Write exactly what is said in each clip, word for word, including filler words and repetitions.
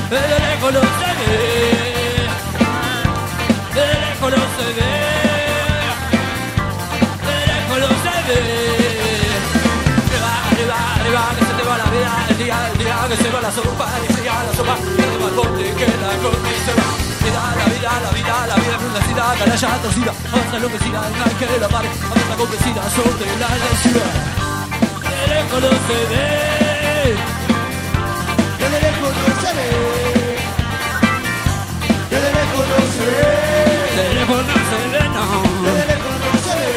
de lejos no se ve, de lejos no se ve, de lejos no se ve. Arriba, arriba, arriba, que se te va la vida, el día, el día, que se va la sopa, y se va la sopa, que se va el bote, que la corte y se va. Vida, la vida, la vida, la vida es una sida, canalla torcida, avanza enloquecida, no hay que la pare, avanza convencida sobre la lesión. De lejos no se ve, que de lejos no se ve, que de lejos no se ve, de lejos no se ve, no, que de lejos no se ve.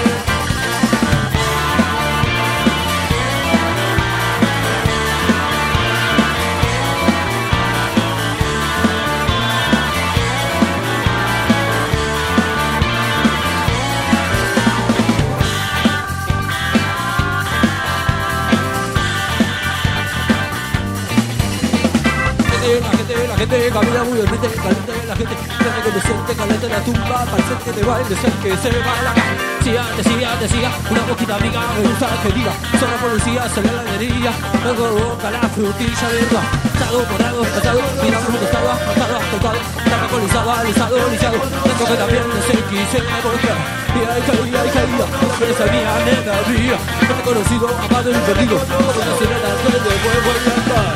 La gente camina muy bien, caliente la gente, gente que me siente caliente la tumba, parece que te va a ser que se va a la calle. Siga, te siga, te siga, una boquita amiga, me gusta que diga, son la policía, se ve la herida, luego boca la frutilla verdad, estado por algo, pasado, mira como que estaba, matado, tocado, está alcoholizado, alisado, lisiado, tengo que también de ser quise me voltear, y hay caída, hay caída, que le sabía, neta, vía, no te conocido, amado y perdido, como una sirena que de vuelvo a cantar.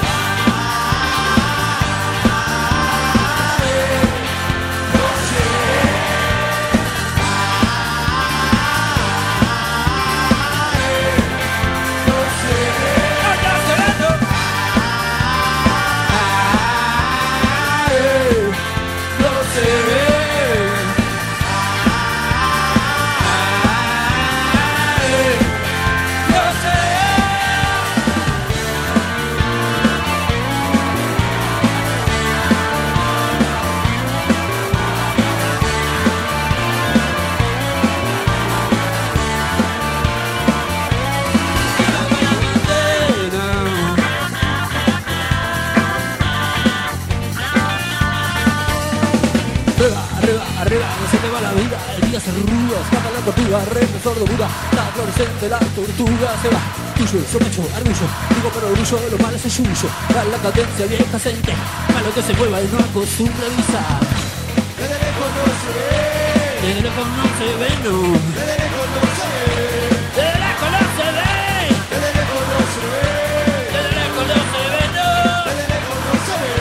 La fluorescente, la tortuga se va. Tuyo, sospecho, arrullo. Digo por orgullo, lo malo es suyo. Da la cadencia vieja sente. Malo que se mueva y no acostumbre a avisar. De lejos no se ve, de lejos no se ve, no. de lejos no se ve, de lejos no se ve, de lejos no se ve, de lejos no se ve, no. de lejos no se ve.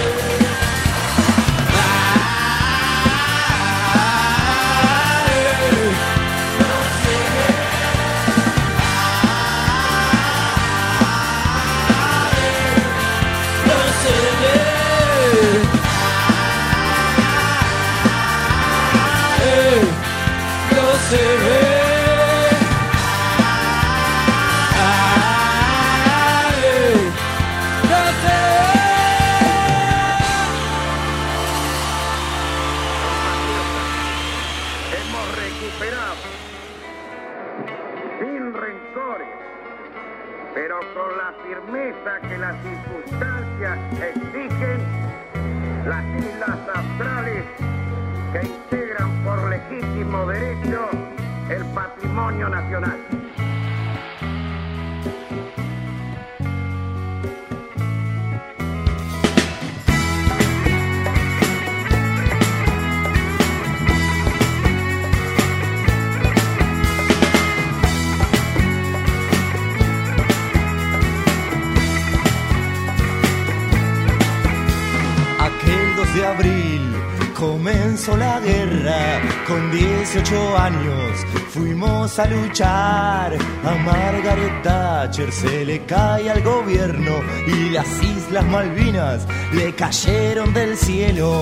Se ve, ay, no se ve. Hemos recuperado sin rencores, pero con la firmeza que las circunstancias exigen, las islas australes que integran por legítimo derecho el patrimonio nacional. Aquel dos de abril comenzó la guerra, con dieciocho años fuimos a luchar. A Margaret Thatcher se le cae al gobierno y las Islas Malvinas le cayeron del cielo.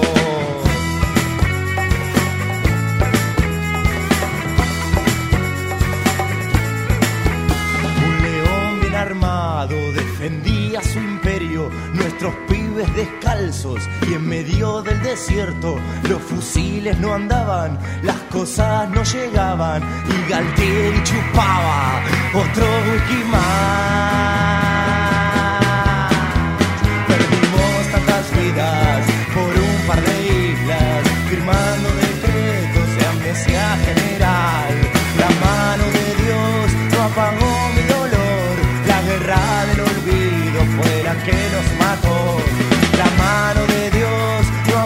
Un león bien armado defendía su imperio, nuestros pibes descalzos y en medio del desierto. Los fusiles no andaban, las cosas no llegaban y Galtieri chupaba otro whisky más. Perdimos tantas vidas por un par de islas, firmando decretos de amnesia general. La mano de Dios no apagó mi dolor, la guerra del olvido fue la que nos mató. La mano de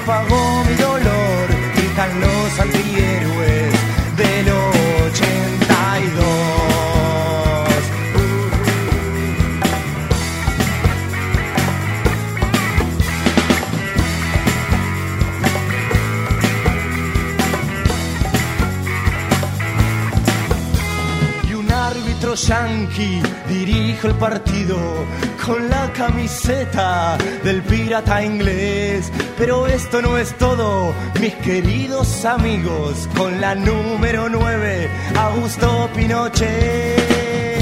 apagó mi dolor, gritan los antihéroes del ochenta y dos. Yankee dirijo el partido con la camiseta del pirata inglés, pero esto no es todo, mis queridos amigos, con la número nueve, Augusto Pinochet.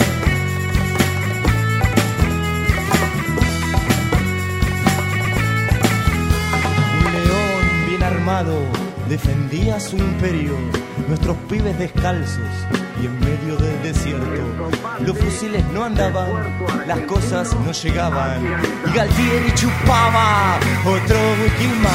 Un león bien armado defendía su imperio, nuestros pibes descalzos y en medio del desierto. Los fusiles no andaban, las cosas no llegaban, y Galtieri chupaba otro whisky más.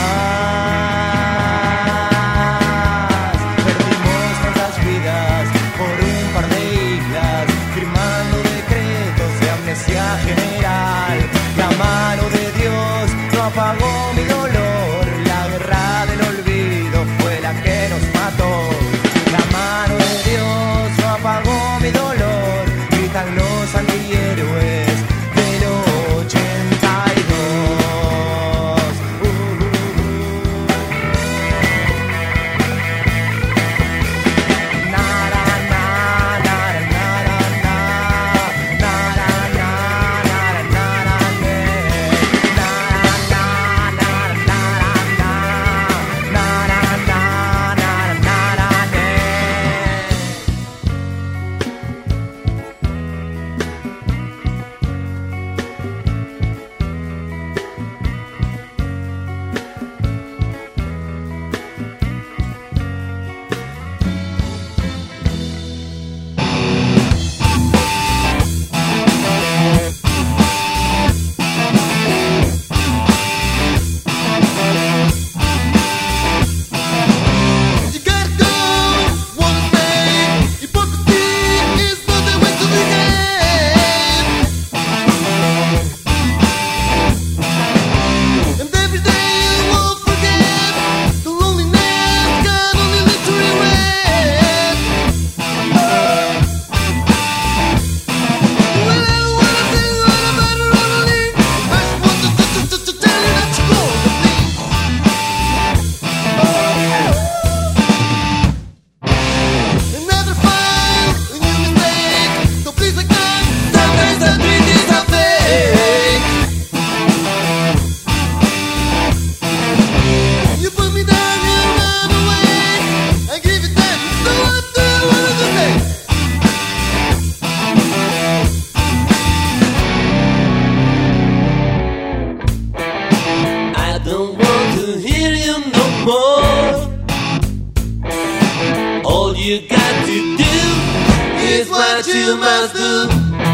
Perdimos tantas vidas por un par de islas, firmando decretos de amnesia general. La mano de Dios no apagó mi dolor, la guerra del olvido fue la que nos mató. La mano de Dios no apagó mi dolor, gritan los antihéroes del ochenta y dos. Uh, uh, uh. Na, na, na, na, na, na, na, na, na, na, na, you got to do is what you must do.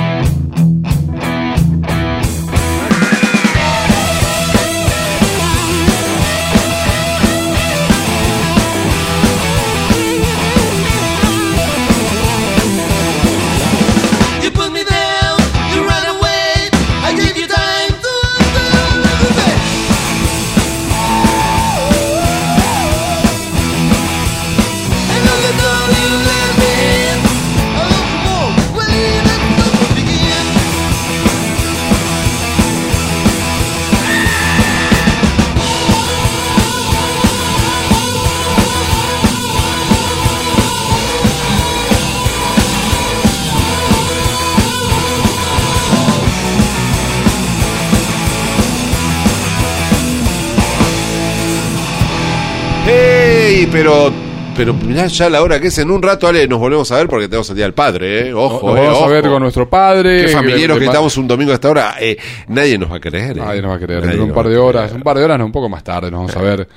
Pero, pero mirá ya la hora que es. En un rato, Ale, nos volvemos a ver porque tenemos el Día del Padre, ¿eh? Ojo, nos eh, vamos ojo. a ver con nuestro padre. Qué familiaros de, de que estamos un domingo a esta hora. Eh, nadie nos va a creer. ¿eh? Nadie nos va a creer. Nadie En un par de horas, un par de horas, no, un poco más tarde, nos vamos a ver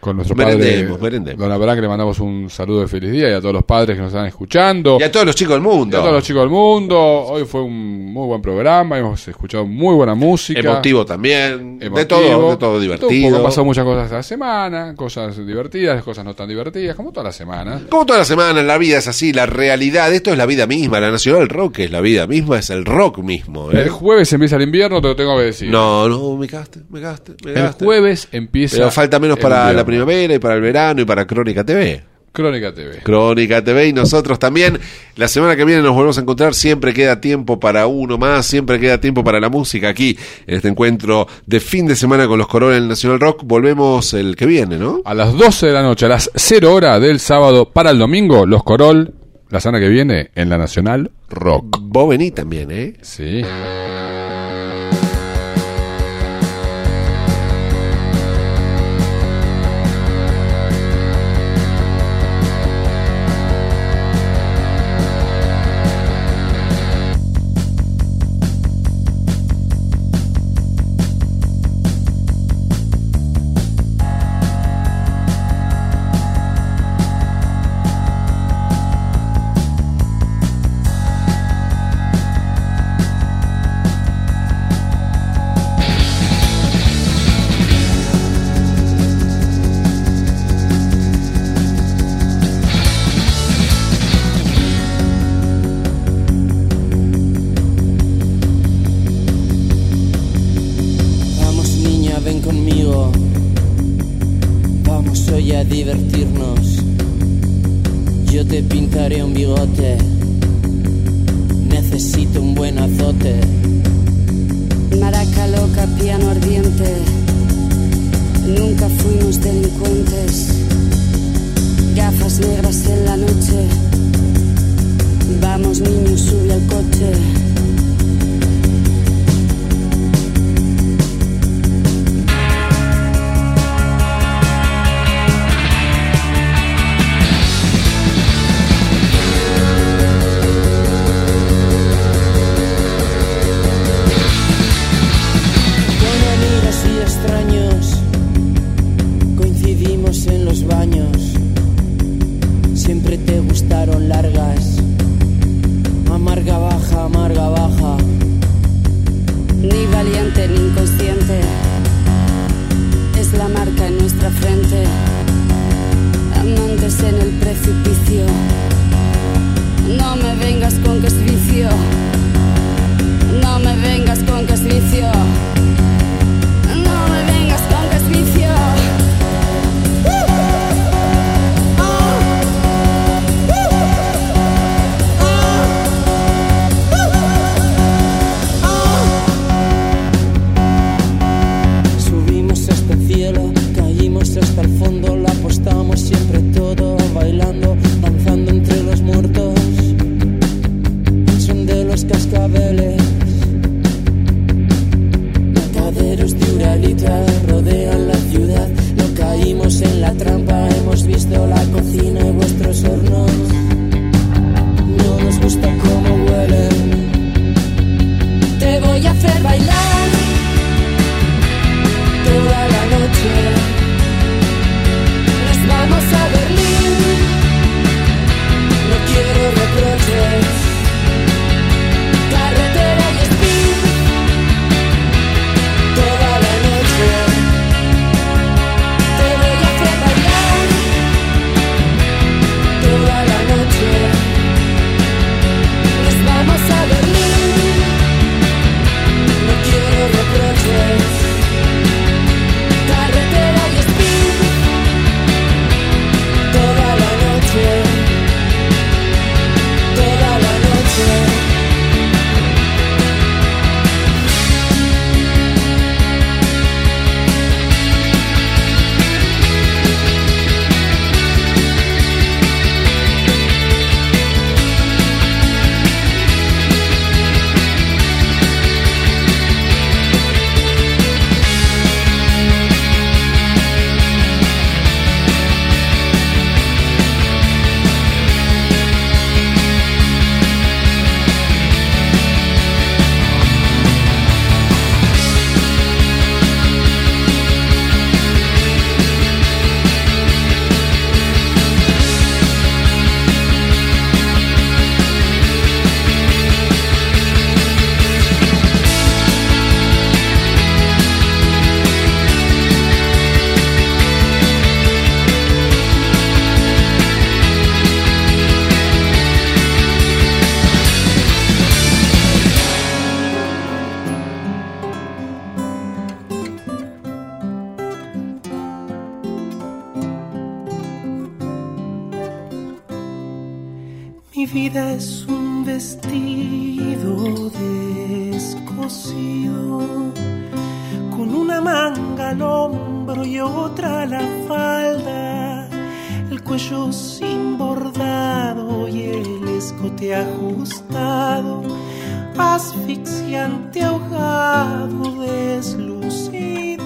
con nuestro Merendemos, padre merendemos. Don Abraham, que le mandamos un saludo de feliz día, y a todos los padres que nos están escuchando. Y a todos los chicos del Y mundo. a todos los chicos del mundo. Hoy fue un muy buen programa, hemos escuchado muy buena música. Emotivo también. Emotivo. De todo, de todo Un divertido. poco, han pasado muchas cosas esta semana, cosas divertidas, cosas no tan divertidas, como toda la semana. Como toda la semana, la vida es así, la realidad, esto es la vida misma, la Nacional Rock es la vida misma, es el rock mismo. ¿eh? El jueves empieza el invierno, te lo tengo que decir. No, no, me cagaste, me cagaste, me el cagaste. jueves empieza. Pero falta menos el para invierno. la primavera y para el verano y para Crónica T V. Crónica T V. Crónica T V y nosotros también. La semana que viene nos volvemos a encontrar. Siempre queda tiempo para uno más, siempre queda tiempo para la música aquí en este encuentro de fin de semana con los Corol en el Nacional Rock. Volvemos el que viene, ¿no? A las doce de la noche, a las cero hora del sábado para el domingo, los Corol, la semana que viene en la Nacional Rock. Vos venís también, ¿eh? Sí. Vamos niña, ven conmigo. Vamos hoy a divertirnos. Yo te pintaré un bigote. Necesito un buen azote. Maraca loca, piano ardiente. Nunca fuimos delincuentes. Gafas negras en la noche. Vamos niño, sube al coche. Con amigos y extraños coincidimos en los baños. Siempre te gustaron largas. Amarga baja, amarga baja. Ni valiente ni inconsciente. Es la marca en nuestra frente. Amantes en el precipicio. No me vengas con que es vicio. No me vengas con que es vicio. No me vengas con que es vicio. Subimos hasta el cielo, caímos hasta el fondo, la apostamos siempre todo, bailando, danzando entre los muertos. El son de los cascabeles, mataderos de Uralita rodean la ciudad. No caímos en la trampa, hemos visto la cocina y vuestros hornos. No nos gusta cómo huelen. Te voy a hacer bailar toda la noche. Nos vamos a Berlín. No quiero reproches. Carretera y speed. Toda la noche. Te voy a hacer bailar Toda Mi vida es un vestido descosido, con una manga al hombro y otra a la falda, el cuello sin bordado y el escote ajustado, asfixiante, ahogado, deslucido.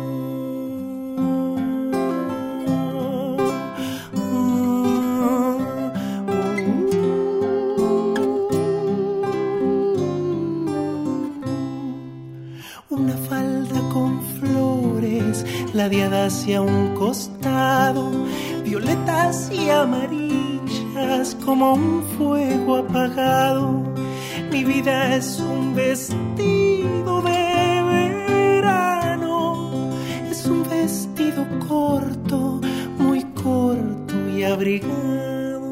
Una falda con flores ladeada hacia un costado, violetas y amarillas como un fuego apagado. Mi vida es un vestido de verano, es un vestido corto, muy corto y abrigado.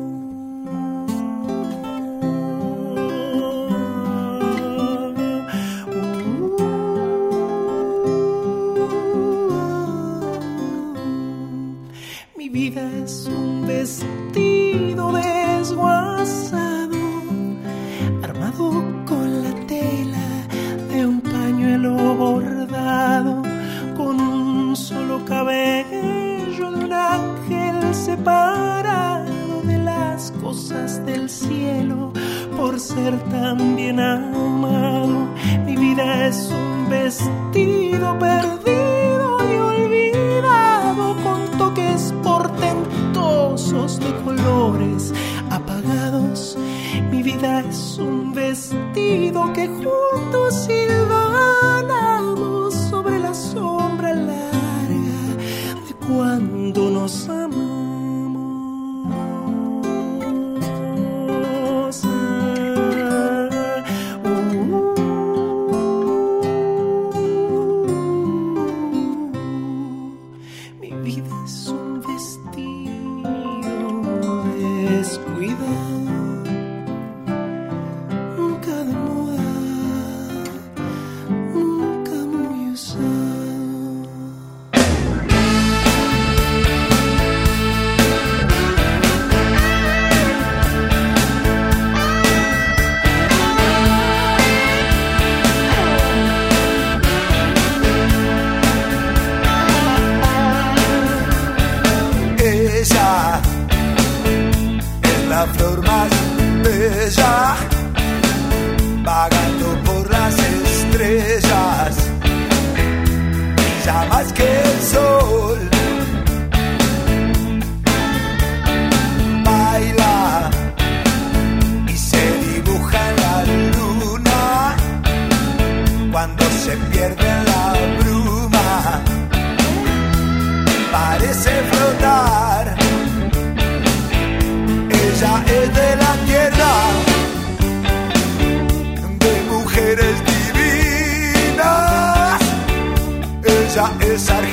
Mi vida es un vestido desguazado, armado con la tela de un pañuelo bordado, con un solo cabello de un ángel separado de las cosas del cielo por ser tan bien amado. Mi vida es un vestido perdido y olvidado, con toques portentosos de colores apagados. Mi vida es un vestido que juntos silvanamos sobre la sombra larga de cuando nos amamos. Mi vida es un vestido descuidado, nunca de moda, nunca muy usado. Ella es la flor más bella, vagando por las estrellas, brilla más que el sol, baila y se dibuja en la luna, cuando se pierde en la bruma, parece flotar. Ella es de la tierra, de mujeres divinas. Ella es argentina.